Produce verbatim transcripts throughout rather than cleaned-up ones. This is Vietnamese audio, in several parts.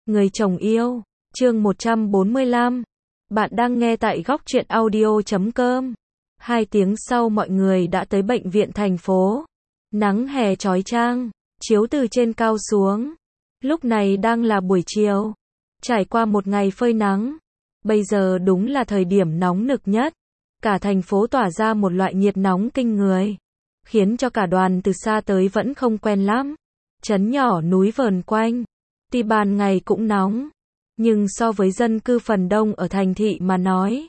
Người chồng yêu, chương một trăm bốn mươi lăm. Bạn đang nghe tại góc truyện audio chấm com. Hai tiếng sau mọi người đã tới bệnh viện thành phố. Nắng hè chói chang, chiếu từ trên cao xuống. Lúc này đang là buổi chiều. Trải qua một ngày phơi nắng. Bây giờ đúng là thời điểm nóng nực nhất. Cả thành phố tỏa ra một loại nhiệt nóng kinh người. Khiến cho cả đoàn từ xa tới vẫn không quen lắm. Trấn nhỏ núi vờn quanh. Tuy ban ngày cũng nóng, nhưng so với dân cư phần đông ở thành thị mà nói,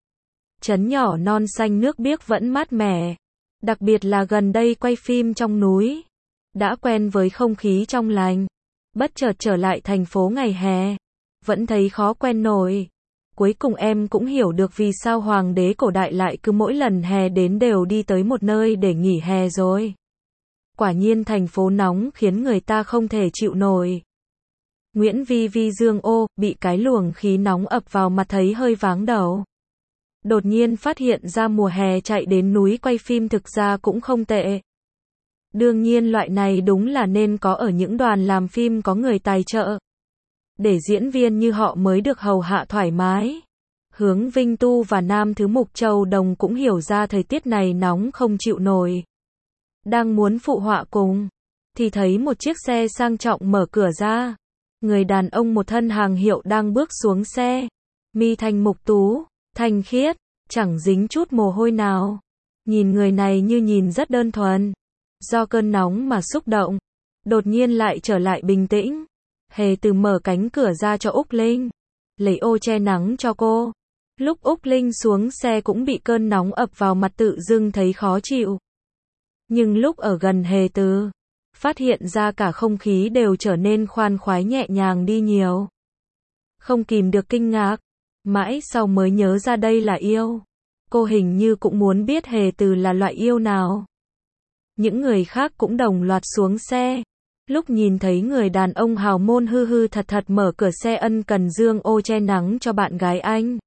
trấn nhỏ non xanh nước biếc vẫn mát mẻ. Đặc biệt là gần đây quay phim trong núi, đã quen với không khí trong lành. Bất chợt trở lại thành phố ngày hè, vẫn thấy khó quen nổi. Cuối cùng em cũng hiểu được vì sao hoàng đế cổ đại lại cứ mỗi lần hè đến đều đi tới một nơi để nghỉ hè rồi. Quả nhiên thành phố nóng khiến người ta không thể chịu nổi. Nguyễn Vi Vi dương ô, bị cái luồng khí nóng ập vào mặt thấy hơi váng đầu. Đột nhiên phát hiện ra mùa hè chạy đến núi quay phim thực ra cũng không tệ. Đương nhiên loại này đúng là nên có ở những đoàn làm phim có người tài trợ. Để diễn viên như họ mới được hầu hạ thoải mái. Hướng Vinh Tu và Nam Thứ Mục Châu Đồng cũng hiểu ra thời tiết này nóng không chịu nổi. Đang muốn phụ họa cùng, thì thấy một chiếc xe sang trọng mở cửa ra. Người đàn ông một thân hàng hiệu đang bước xuống xe. Mi thanh mục tú, thanh khiết, chẳng dính chút mồ hôi nào. Nhìn người này như nhìn rất đơn thuần. Do cơn nóng mà xúc động, đột nhiên lại trở lại bình tĩnh. Hề Từ mở cánh cửa ra cho Úc Linh, lấy ô che nắng cho cô. Lúc Úc Linh xuống xe cũng bị cơn nóng ập vào mặt tự dưng thấy khó chịu. Nhưng lúc ở gần Hề Từ, phát hiện ra cả không khí đều trở nên khoan khoái nhẹ nhàng đi nhiều. Không kìm được kinh ngạc, mãi sau mới nhớ ra đây là yêu. Cô hình như cũng muốn biết Hề Từ là loại yêu nào. Những người khác cũng đồng loạt xuống xe. Lúc nhìn thấy người đàn ông hào môn hư hư thật thật mở cửa xe ân cần dương ô che nắng cho bạn gái anh,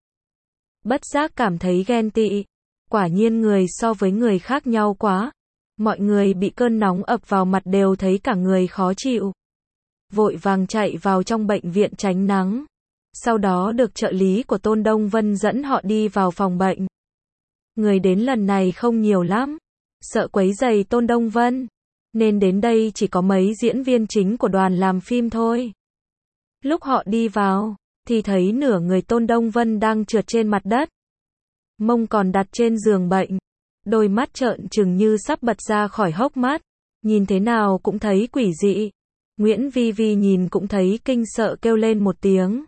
bất giác cảm thấy ghen tị. Quả nhiên người so với người khác nhau quá. Mọi người bị cơn nóng ập vào mặt đều thấy cả người khó chịu. Vội vàng chạy vào trong bệnh viện tránh nắng. Sau đó được trợ lý của Tôn Đông Vân dẫn họ đi vào phòng bệnh. Người đến lần này không nhiều lắm. Sợ quấy rầy Tôn Đông Vân, nên đến đây chỉ có mấy diễn viên chính của đoàn làm phim thôi. Lúc họ đi vào, thì thấy nửa người Tôn Đông Vân đang trượt trên mặt đất. Mông còn đặt trên giường bệnh. Đôi mắt trợn trừng như sắp bật ra khỏi hốc mắt. Nhìn thế nào cũng thấy quỷ dị. Nguyễn Vi Vi nhìn cũng thấy kinh sợ kêu lên một tiếng.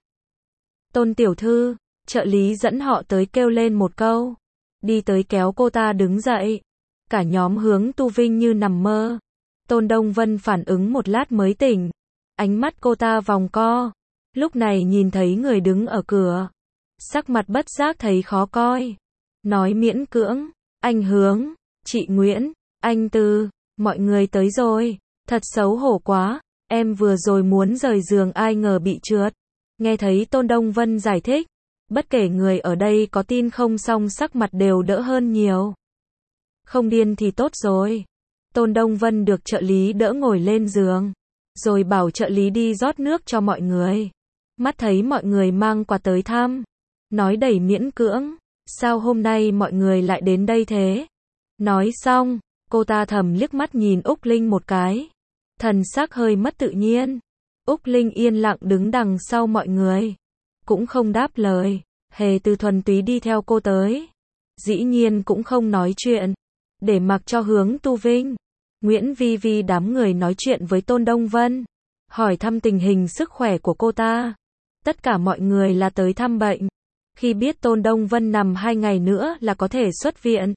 Tôn tiểu thư, trợ lý dẫn họ tới kêu lên một câu. Đi tới kéo cô ta đứng dậy. Cả nhóm hướng tu vinh như nằm mơ. Tôn Đông Vân phản ứng một lát mới tỉnh. Ánh mắt cô ta vòng co. Lúc này nhìn thấy người đứng ở cửa. Sắc mặt bất giác thấy khó coi. Nói miễn cưỡng. Anh Hướng, chị Nguyễn, anh Tư, mọi người tới rồi. Thật xấu hổ quá. Em vừa rồi muốn rời giường ai ngờ bị trượt. Nghe thấy Tôn Đông Vân giải thích. Bất kể người ở đây có tin không song sắc mặt đều đỡ hơn nhiều. Không điên thì tốt rồi. Tôn Đông Vân được trợ lý đỡ ngồi lên giường. Rồi bảo trợ lý đi rót nước cho mọi người. Mắt thấy mọi người mang quà tới thăm. Nói đầy miễn cưỡng. Sao hôm nay mọi người lại đến đây thế? Nói xong, cô ta thầm liếc mắt nhìn Úc Linh một cái. Thần sắc hơi mất tự nhiên. Úc Linh yên lặng đứng đằng sau mọi người. Cũng không đáp lời. Hề Từ thuần túy đi theo cô tới. Dĩ nhiên cũng không nói chuyện. Để mặc cho Hướng Tu Vinh, Nguyễn Vi Vi đám người nói chuyện với Tôn Đông Vân. Hỏi thăm tình hình sức khỏe của cô ta. Tất cả mọi người là tới thăm bệnh. Khi biết Tôn Đông Vân nằm hai ngày nữa là có thể xuất viện,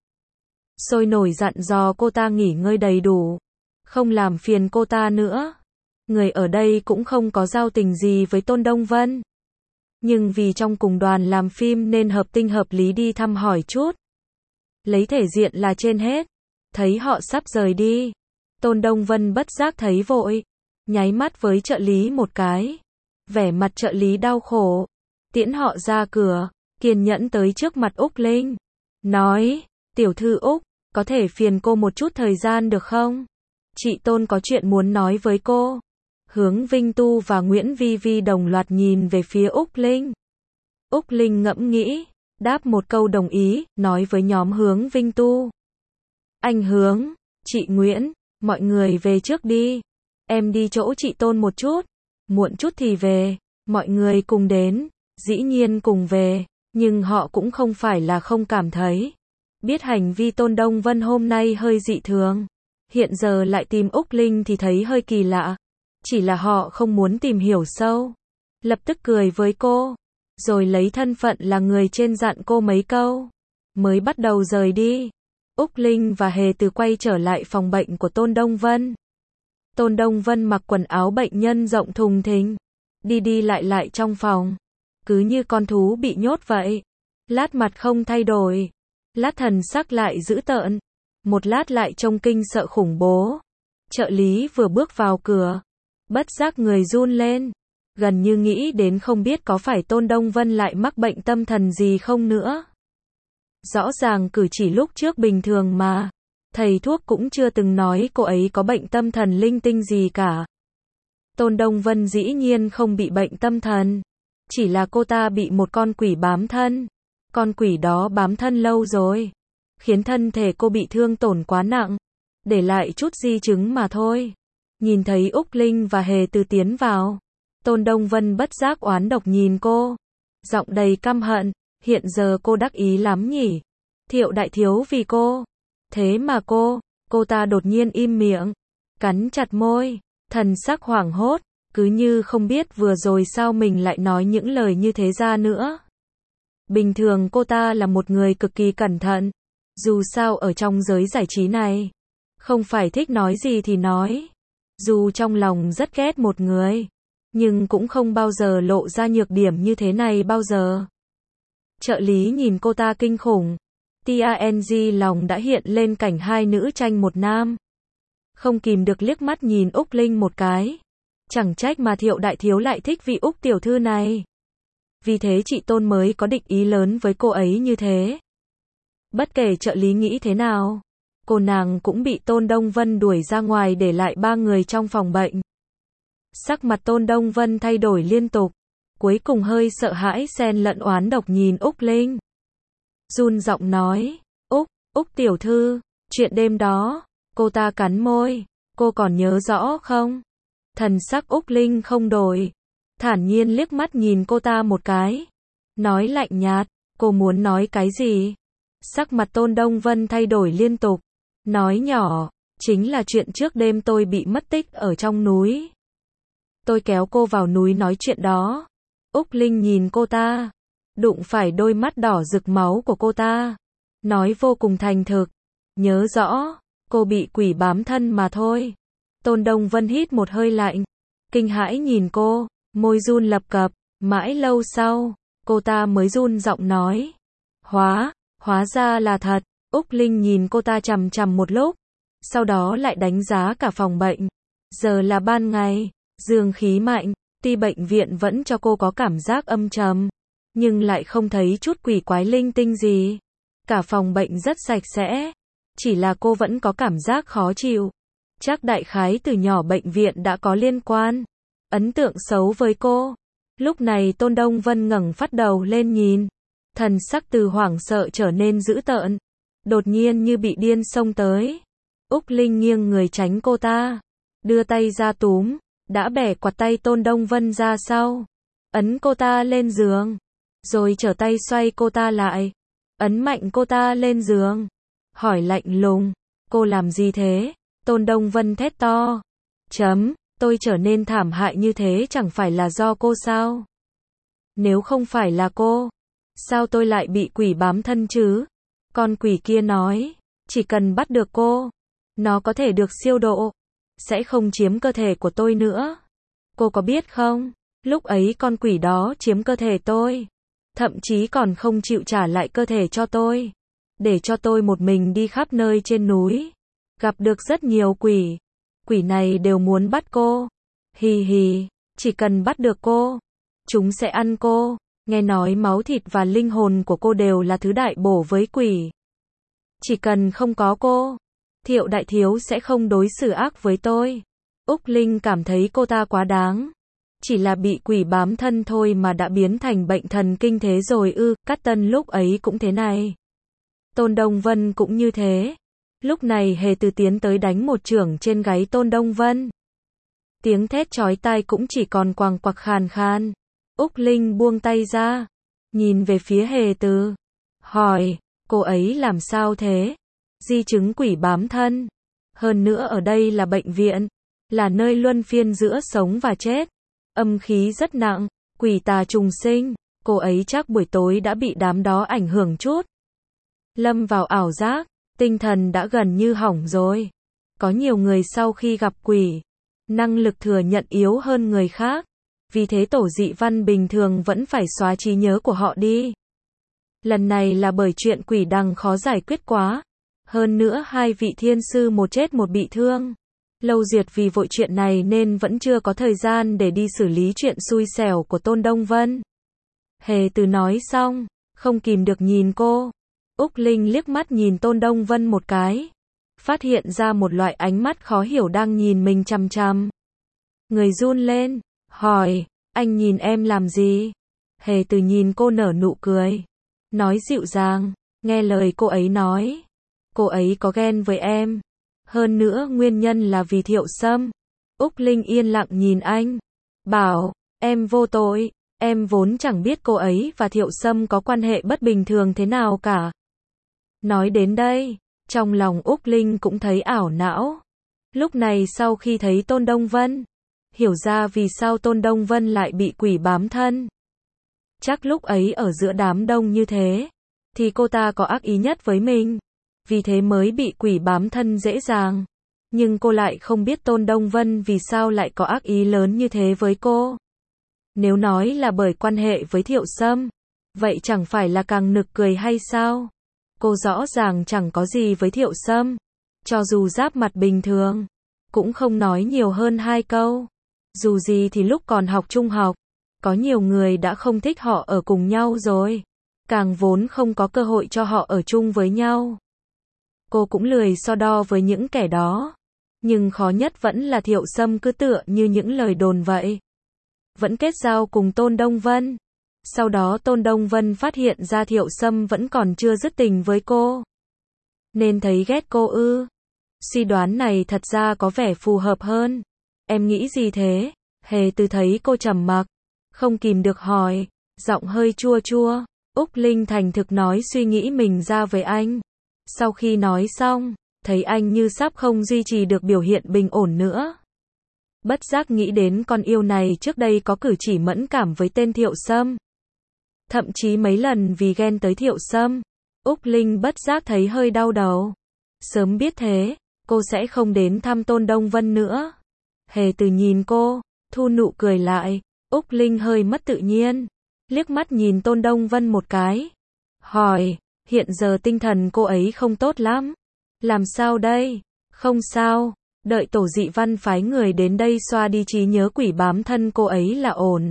sôi nổi dặn dò cô ta nghỉ ngơi đầy đủ. Không làm phiền cô ta nữa. Người ở đây cũng không có giao tình gì với Tôn Đông Vân. Nhưng vì trong cùng đoàn làm phim nên hợp tình hợp lý đi thăm hỏi chút. Lấy thể diện là trên hết. Thấy họ sắp rời đi. Tôn Đông Vân bất giác thấy vội. Nháy mắt với trợ lý một cái. Vẻ mặt trợ lý đau khổ. Tiễn họ ra cửa. Kiên nhẫn tới trước mặt Úc Linh. Nói, tiểu thư Úc, có thể phiền cô một chút thời gian được không? Chị Tôn có chuyện muốn nói với cô. Hướng Vinh Tu và Nguyễn Vi Vi đồng loạt nhìn về phía Úc Linh. Úc Linh ngẫm nghĩ, đáp một câu đồng ý, nói với nhóm Hướng Vinh Tu. Anh Hướng, chị Nguyễn, mọi người về trước đi. Em đi chỗ chị Tôn một chút. Muộn chút thì về. Mọi người cùng đến, dĩ nhiên cùng về, nhưng họ cũng không phải là không cảm thấy. Biết hành vi Tôn Đông Vân hôm nay hơi dị thường. Hiện giờ lại tìm Úc Linh thì thấy hơi kỳ lạ. Chỉ là họ không muốn tìm hiểu sâu. Lập tức cười với cô. Rồi lấy thân phận là người trên dặn cô mấy câu. Mới bắt đầu rời đi. Úc Linh và Hề Từ quay trở lại phòng bệnh của Tôn Đông Vân. Tôn Đông Vân mặc quần áo bệnh nhân rộng thùng thình. Đi đi lại lại trong phòng. Cứ như con thú bị nhốt vậy. Lát mặt không thay đổi. Lát thần sắc lại dữ tợn. Một lát lại trông kinh sợ khủng bố. Trợ lý vừa bước vào cửa. Bất giác người run lên. Gần như nghĩ đến không biết có phải Tôn Đông Vân lại mắc bệnh tâm thần gì không nữa. Rõ ràng cử chỉ lúc trước bình thường mà. Thầy thuốc cũng chưa từng nói cô ấy có bệnh tâm thần linh tinh gì cả. Tôn Đông Vân dĩ nhiên không bị bệnh tâm thần. Chỉ là cô ta bị một con quỷ bám thân. Con quỷ đó bám thân lâu rồi. Khiến thân thể cô bị thương tổn quá nặng. Để lại chút di chứng mà thôi. Nhìn thấy Úc Linh và Hề Từ tiến vào. Tôn Đông Vân bất giác oán độc nhìn cô. Giọng đầy căm hận. Hiện giờ cô đắc ý lắm nhỉ. Thiệu đại thiếu vì cô. Thế mà cô, cô ta đột nhiên im miệng. Cắn chặt môi. Thần sắc hoảng hốt. Cứ như không biết vừa rồi sao mình lại nói những lời như thế ra nữa. Bình thường cô ta là một người cực kỳ cẩn thận. Dù sao ở trong giới giải trí này. Không phải thích nói gì thì nói. Dù trong lòng rất ghét một người. Nhưng cũng không bao giờ lộ ra nhược điểm như thế này bao giờ. Trợ lý nhìn cô ta kinh khủng. Tang lòng đã hiện lên cảnh hai nữ tranh một nam. Không kìm được liếc mắt nhìn Úc Linh một cái. Chẳng trách mà Thiệu đại thiếu lại thích vị Úc tiểu thư này. Vì thế chị Tôn mới có địch ý lớn với cô ấy như thế. Bất kể trợ lý nghĩ thế nào, cô nàng cũng bị Tôn Đông Vân đuổi ra ngoài để lại ba người trong phòng bệnh. Sắc mặt Tôn Đông Vân thay đổi liên tục. Cuối cùng hơi sợ hãi xen lẫn oán độc nhìn Úc Linh. Run giọng nói, Úc, Úc tiểu thư, chuyện đêm đó, cô ta cắn môi, cô còn nhớ rõ không? Thần sắc Úc Linh không đổi, thản nhiên liếc mắt nhìn cô ta một cái, nói lạnh nhạt, cô muốn nói cái gì? Sắc mặt Tôn Đông Vân thay đổi liên tục, nói nhỏ, chính là chuyện trước đêm tôi bị mất tích ở trong núi. Tôi kéo cô vào núi nói chuyện đó. Úc Linh nhìn cô ta, đụng phải đôi mắt đỏ rực máu của cô ta, nói vô cùng thành thực, nhớ rõ, cô bị quỷ bám thân mà thôi. Tôn Đông Vân hít một hơi lạnh, kinh hãi nhìn cô, môi run lập cập, mãi lâu sau, cô ta mới run giọng nói, hóa, hóa ra là thật. Úc Linh nhìn cô ta chằm chằm một lúc, sau đó lại đánh giá cả phòng bệnh. Giờ là ban ngày, dương khí mạnh, tuy bệnh viện vẫn cho cô có cảm giác âm trầm, nhưng lại không thấy chút quỷ quái linh tinh gì. Cả phòng bệnh rất sạch sẽ, chỉ là cô vẫn có cảm giác khó chịu. Chắc đại khái từ nhỏ bệnh viện đã có liên quan, ấn tượng xấu với cô. Lúc này Tôn Đông Vân ngẩng phát đầu lên nhìn, thần sắc từ hoảng sợ trở nên dữ tợn, đột nhiên như bị điên xông tới. Úc Linh nghiêng người tránh cô ta, đưa tay ra túm, đã bẻ quạt tay Tôn Đông Vân ra sau, ấn cô ta lên giường, rồi trở tay xoay cô ta lại, ấn mạnh cô ta lên giường, hỏi lạnh lùng, cô làm gì thế? Tôn Đông Vân thét to, chấm, tôi trở nên thảm hại như thế chẳng phải là do cô sao? Nếu không phải là cô, sao tôi lại bị quỷ bám thân chứ? Con quỷ kia nói, chỉ cần bắt được cô, nó có thể được siêu độ, sẽ không chiếm cơ thể của tôi nữa. Cô có biết không, lúc ấy con quỷ đó chiếm cơ thể tôi, thậm chí còn không chịu trả lại cơ thể cho tôi, để cho tôi một mình đi khắp nơi trên núi, gặp được rất nhiều quỷ. Quỷ này đều muốn bắt cô. Hì hì, chỉ cần bắt được cô, chúng sẽ ăn cô. Nghe nói máu thịt và linh hồn của cô đều là thứ đại bổ với quỷ. Chỉ cần không có cô, Thiệu đại thiếu sẽ không đối xử ác với tôi. Úc Linh cảm thấy cô ta quá đáng. Chỉ là bị quỷ bám thân thôi mà đã biến thành bệnh thần kinh thế rồi ư, Cát Tân lúc ấy cũng thế này. Tôn Đông Vân cũng như thế. Lúc này Hề Từ tiến tới đánh một chưởng trên gáy Tôn Đông Vân. Tiếng thét chói tai cũng chỉ còn quàng quặc khàn khan. Úc Linh buông tay ra, nhìn về phía Hề Từ, hỏi, cô ấy làm sao thế? Di chứng quỷ bám thân. Hơn nữa ở đây là bệnh viện, là nơi luân phiên giữa sống và chết. Âm khí rất nặng, quỷ tà trùng sinh, cô ấy chắc buổi tối đã bị đám đó ảnh hưởng chút. Lâm vào ảo giác, tinh thần đã gần như hỏng rồi. Có nhiều người sau khi gặp quỷ, năng lực thừa nhận yếu hơn người khác. Vì thế Tổ Dị Văn bình thường vẫn phải xóa trí nhớ của họ đi. Lần này là bởi chuyện quỷ đằng khó giải quyết quá. Hơn nữa hai vị thiên sư một chết một bị thương. Lâu Duyệt vì vội chuyện này nên vẫn chưa có thời gian để đi xử lý chuyện xui xẻo của Tôn Đông Vân. Hề Từ nói xong, không kìm được nhìn cô. Úc Linh liếc mắt nhìn Tôn Đông Vân một cái. Phát hiện ra một loại ánh mắt khó hiểu đang nhìn mình chằm chằm. Người run lên, hỏi, anh nhìn em làm gì? Hề Từ nhìn cô nở nụ cười. Nói dịu dàng, nghe lời cô ấy nói. Cô ấy có ghen với em. Hơn nữa nguyên nhân là vì Thiệu Sâm. Úc Linh yên lặng nhìn anh. Bảo, em vô tội. Em vốn chẳng biết cô ấy và Thiệu Sâm có quan hệ bất bình thường thế nào cả. Nói đến đây, trong lòng Úc Linh cũng thấy ảo não. Lúc này sau khi thấy Tôn Đông Vân, hiểu ra vì sao Tôn Đông Vân lại bị quỷ bám thân. Chắc lúc ấy ở giữa đám đông như thế, thì cô ta có ác ý nhất với mình. Vì thế mới bị quỷ bám thân dễ dàng. Nhưng cô lại không biết Tôn Đông Vân vì sao lại có ác ý lớn như thế với cô. Nếu nói là bởi quan hệ với Thiệu Sâm, vậy chẳng phải là càng nực cười hay sao? Cô rõ ràng chẳng có gì với Thiệu Sâm. Cho dù giáp mặt bình thường, cũng không nói nhiều hơn hai câu. Dù gì thì lúc còn học trung học, có nhiều người đã không thích họ ở cùng nhau rồi. Càng vốn không có cơ hội cho họ ở chung với nhau. Cô cũng lười so đo với những kẻ đó. Nhưng khó nhất vẫn là Thiệu Sâm cứ tựa như những lời đồn vậy. Vẫn kết giao cùng Tôn Đông Vân. Sau đó Tôn Đông Vân phát hiện ra Thiệu Sâm vẫn còn chưa dứt tình với cô. Nên thấy ghét cô ư. Suy đoán này thật ra có vẻ phù hợp hơn. Em nghĩ gì thế? Hề Từ thấy cô trầm mặc, không kìm được hỏi, giọng hơi chua chua. Úc Linh thành thực nói suy nghĩ mình ra với anh. Sau khi nói xong, thấy anh như sắp không duy trì được biểu hiện bình ổn nữa. Bất giác nghĩ đến con yêu này trước đây có cử chỉ mẫn cảm với tên Thiệu Sâm. Thậm chí mấy lần vì ghen tới Thiệu Sâm, Úc Linh bất giác thấy hơi đau đầu. Sớm biết thế, cô sẽ không đến thăm Tôn Đông Vân nữa. Hề Từ nhìn cô, thu nụ cười lại. Úc Linh hơi mất tự nhiên, liếc mắt nhìn Tôn Đông Vân một cái. Hỏi, hiện giờ tinh thần cô ấy không tốt lắm. Làm sao đây? Không sao, đợi Tổ Dị Văn phái người đến đây xoa đi trí nhớ quỷ bám thân cô ấy là ổn.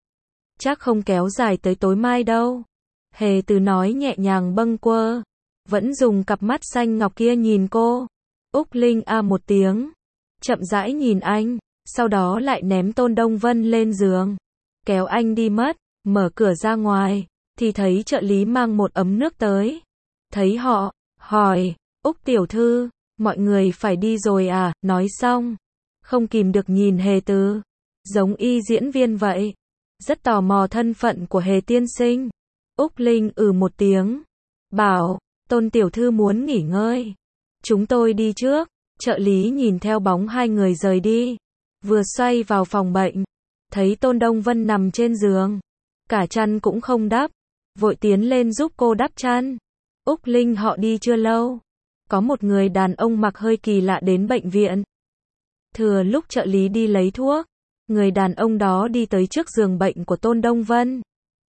Chắc không kéo dài tới tối mai đâu. Hề Từ nói nhẹ nhàng bâng quơ, vẫn dùng cặp mắt xanh ngọc kia nhìn cô. Úc Linh a một tiếng, chậm rãi nhìn anh, sau đó lại ném Tôn Đông Vân lên giường, kéo anh đi mất. Mở cửa ra ngoài, thì thấy trợ lý mang một ấm nước tới. Thấy họ, hỏi, Úc tiểu thư, mọi người phải đi rồi à? Nói xong, không kìm được nhìn Hề Từ, giống y diễn viên vậy. Rất tò mò thân phận của Hề tiên sinh. Úc Linh ừ một tiếng, bảo, Tôn tiểu thư muốn nghỉ ngơi, chúng tôi đi trước. Trợ lý nhìn theo bóng hai người rời đi, vừa xoay vào phòng bệnh, thấy Tôn Đông Vân nằm trên giường, cả chăn cũng không đắp, vội tiến lên giúp cô đắp chăn. Úc Linh họ đi chưa lâu, có một người đàn ông mặc hơi kỳ lạ đến bệnh viện. Thừa lúc trợ lý đi lấy thuốc, người đàn ông đó đi tới trước giường bệnh của Tôn Đông Vân.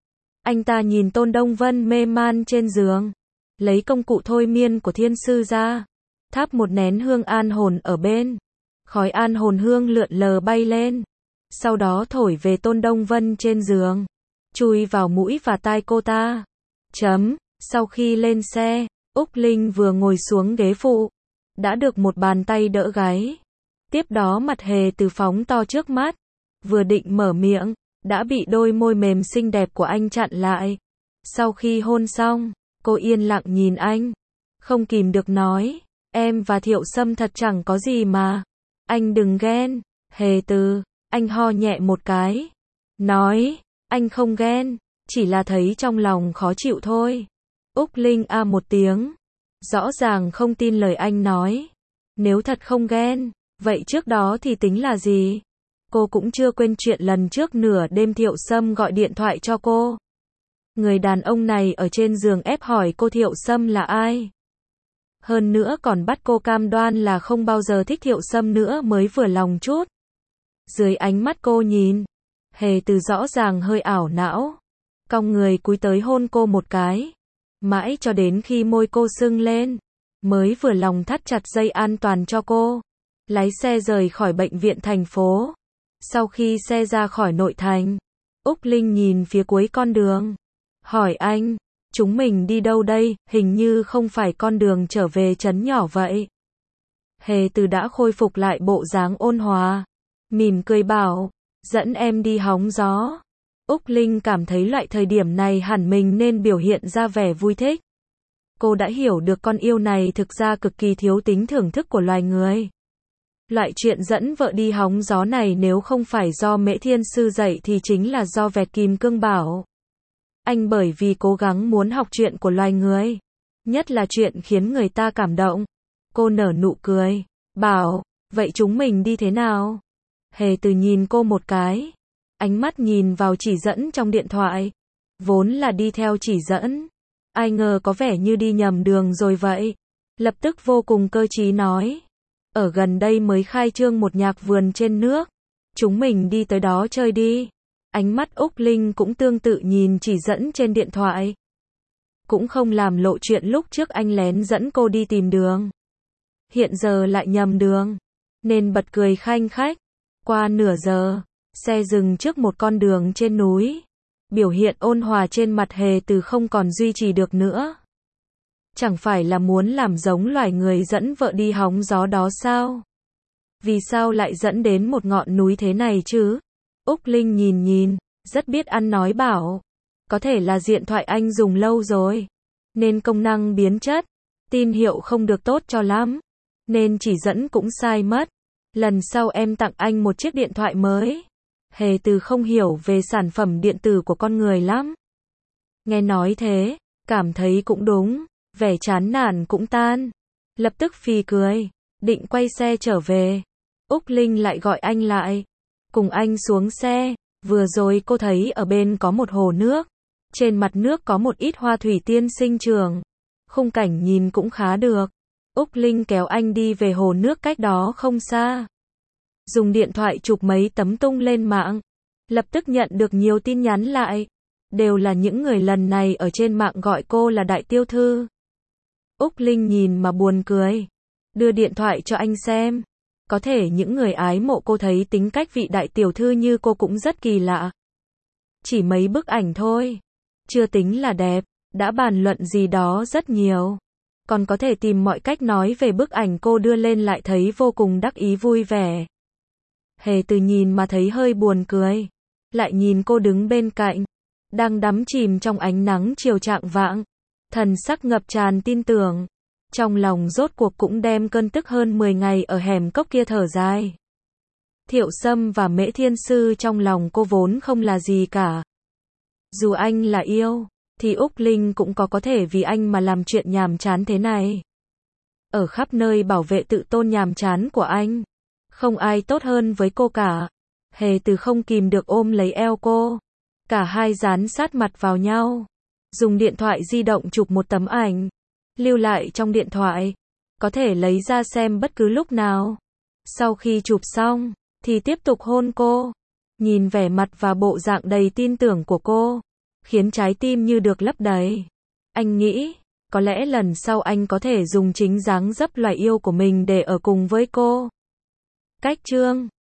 Anh ta nhìn Tôn Đông Vân mê man trên giường, lấy công cụ thôi miên của thiên sư ra, thắp một nén hương an hồn ở bên. Khói an hồn hương lượn lờ bay lên, sau đó thổi về Tôn Đông Vân trên giường, chui vào mũi và tai cô ta. Chấm, sau khi lên xe, Úc Linh vừa ngồi xuống ghế phụ, đã được một bàn tay đỡ gáy. Tiếp đó mặt Hề Từ phóng to trước mắt, vừa định mở miệng, đã bị đôi môi mềm xinh đẹp của anh chặn lại. Sau khi hôn xong, cô yên lặng nhìn anh, không kìm được nói, em và Thiệu Sâm thật chẳng có gì mà. Anh đừng ghen. Hề Từ, anh ho nhẹ một cái, nói, anh không ghen, chỉ là thấy trong lòng khó chịu thôi. Úc Linh a một tiếng, rõ ràng không tin lời anh nói. Nếu thật không ghen, vậy trước đó thì tính là gì? Cô cũng chưa quên chuyện lần trước nửa đêm Thiệu Sâm gọi điện thoại cho cô. Người đàn ông này ở trên giường ép hỏi cô Thiệu Sâm là ai. Hơn nữa còn bắt cô cam đoan là không bao giờ thích Thiệu Sâm nữa mới vừa lòng chút. Dưới ánh mắt cô nhìn, Hề Từ rõ ràng hơi ảo não, cong người cúi tới hôn cô một cái, mãi cho đến khi môi cô sưng lên, mới vừa lòng thắt chặt dây an toàn cho cô, lái xe rời khỏi bệnh viện thành phố. Sau khi xe ra khỏi nội thành, Úc Linh nhìn phía cuối con đường, hỏi anh, chúng mình đi đâu đây, hình như không phải con đường trở về trấn nhỏ vậy. Hề Từ đã khôi phục lại bộ dáng ôn hòa, mỉm cười bảo, dẫn em đi hóng gió. Úc Linh cảm thấy loại thời điểm này hẳn mình nên biểu hiện ra vẻ vui thích. Cô đã hiểu được con yêu này thực ra cực kỳ thiếu tính thưởng thức của loài người. Loại chuyện dẫn vợ đi hóng gió này nếu không phải do Mễ Thiên Sư dạy thì chính là do vẹt Kim Cương bảo. Anh bởi vì cố gắng muốn học chuyện của loài người, nhất là chuyện khiến người ta cảm động. Cô nở nụ cười, bảo, vậy chúng mình đi thế nào? Hề Từ nhìn cô một cái, ánh mắt nhìn vào chỉ dẫn trong điện thoại. Vốn là đi theo chỉ dẫn, ai ngờ có vẻ như đi nhầm đường rồi vậy. Lập tức vô cùng cơ trí nói, ở gần đây mới khai trương một nhạc vườn trên nước, chúng mình đi tới đó chơi đi. Ánh mắt Úc Linh cũng tương tự nhìn chỉ dẫn trên điện thoại. Cũng không làm lộ chuyện lúc trước anh lén dẫn cô đi tìm đường. Hiện giờ lại nhầm đường, nên bật cười khanh khách. Qua nửa giờ, xe dừng trước một con đường trên núi. Biểu hiện ôn hòa trên mặt Hề Từ không còn duy trì được nữa. Chẳng phải là muốn làm giống loài người dẫn vợ đi hóng gió đó sao? Vì sao lại dẫn đến một ngọn núi thế này chứ? Úc Linh nhìn nhìn, rất biết ăn nói bảo, có thể là điện thoại anh dùng lâu rồi, nên công năng biến chất, tin hiệu không được tốt cho lắm, nên chỉ dẫn cũng sai mất. Lần sau em tặng anh một chiếc điện thoại mới. Hề Từ không hiểu về sản phẩm điện tử của con người lắm. Nghe nói thế, cảm thấy cũng đúng, vẻ chán nản cũng tan. Lập tức phì cười, định quay xe trở về. Úc Linh lại gọi anh lại, cùng anh xuống xe. Vừa rồi cô thấy ở bên có một hồ nước, trên mặt nước có một ít hoa thủy tiên sinh trưởng, khung cảnh nhìn cũng khá được. Úc Linh kéo anh đi về hồ nước cách đó không xa. Dùng điện thoại chụp mấy tấm tung lên mạng, lập tức nhận được nhiều tin nhắn lại, đều là những người lần này ở trên mạng gọi cô là đại tiểu thư. Úc Linh nhìn mà buồn cười, đưa điện thoại cho anh xem. Có thể những người ái mộ cô thấy tính cách vị đại tiểu thư như cô cũng rất kỳ lạ. Chỉ mấy bức ảnh thôi, chưa tính là đẹp, đã bàn luận gì đó rất nhiều. Còn có thể tìm mọi cách nói về bức ảnh cô đưa lên lại thấy vô cùng đắc ý vui vẻ. Hề Từ nhìn mà thấy hơi buồn cười, lại nhìn cô đứng bên cạnh, đang đắm chìm trong ánh nắng chiều chạng vạng, thần sắc ngập tràn tin tưởng. Trong lòng rốt cuộc cũng đem cơn tức hơn mười ngày ở hẻm cốc kia thở dài. Thiệu Sâm và Mễ Thiên Sư trong lòng cô vốn không là gì cả. Dù anh là yêu, thì Úc Linh cũng có có thể vì anh mà làm chuyện nhàm chán thế này. Ở khắp nơi bảo vệ tự tôn nhàm chán của anh. Không ai tốt hơn với cô cả. Hề Từ không kìm được ôm lấy eo cô. Cả hai dán sát mặt vào nhau. Dùng điện thoại di động chụp một tấm ảnh. Lưu lại trong điện thoại. Có thể lấy ra xem bất cứ lúc nào. Sau khi chụp xong, thì tiếp tục hôn cô. Nhìn vẻ mặt và bộ dạng đầy tin tưởng của cô, khiến trái tim như được lấp đầy. Anh nghĩ, có lẽ lần sau anh có thể dùng chính dáng dấp loài yêu của mình để ở cùng với cô. Cách chương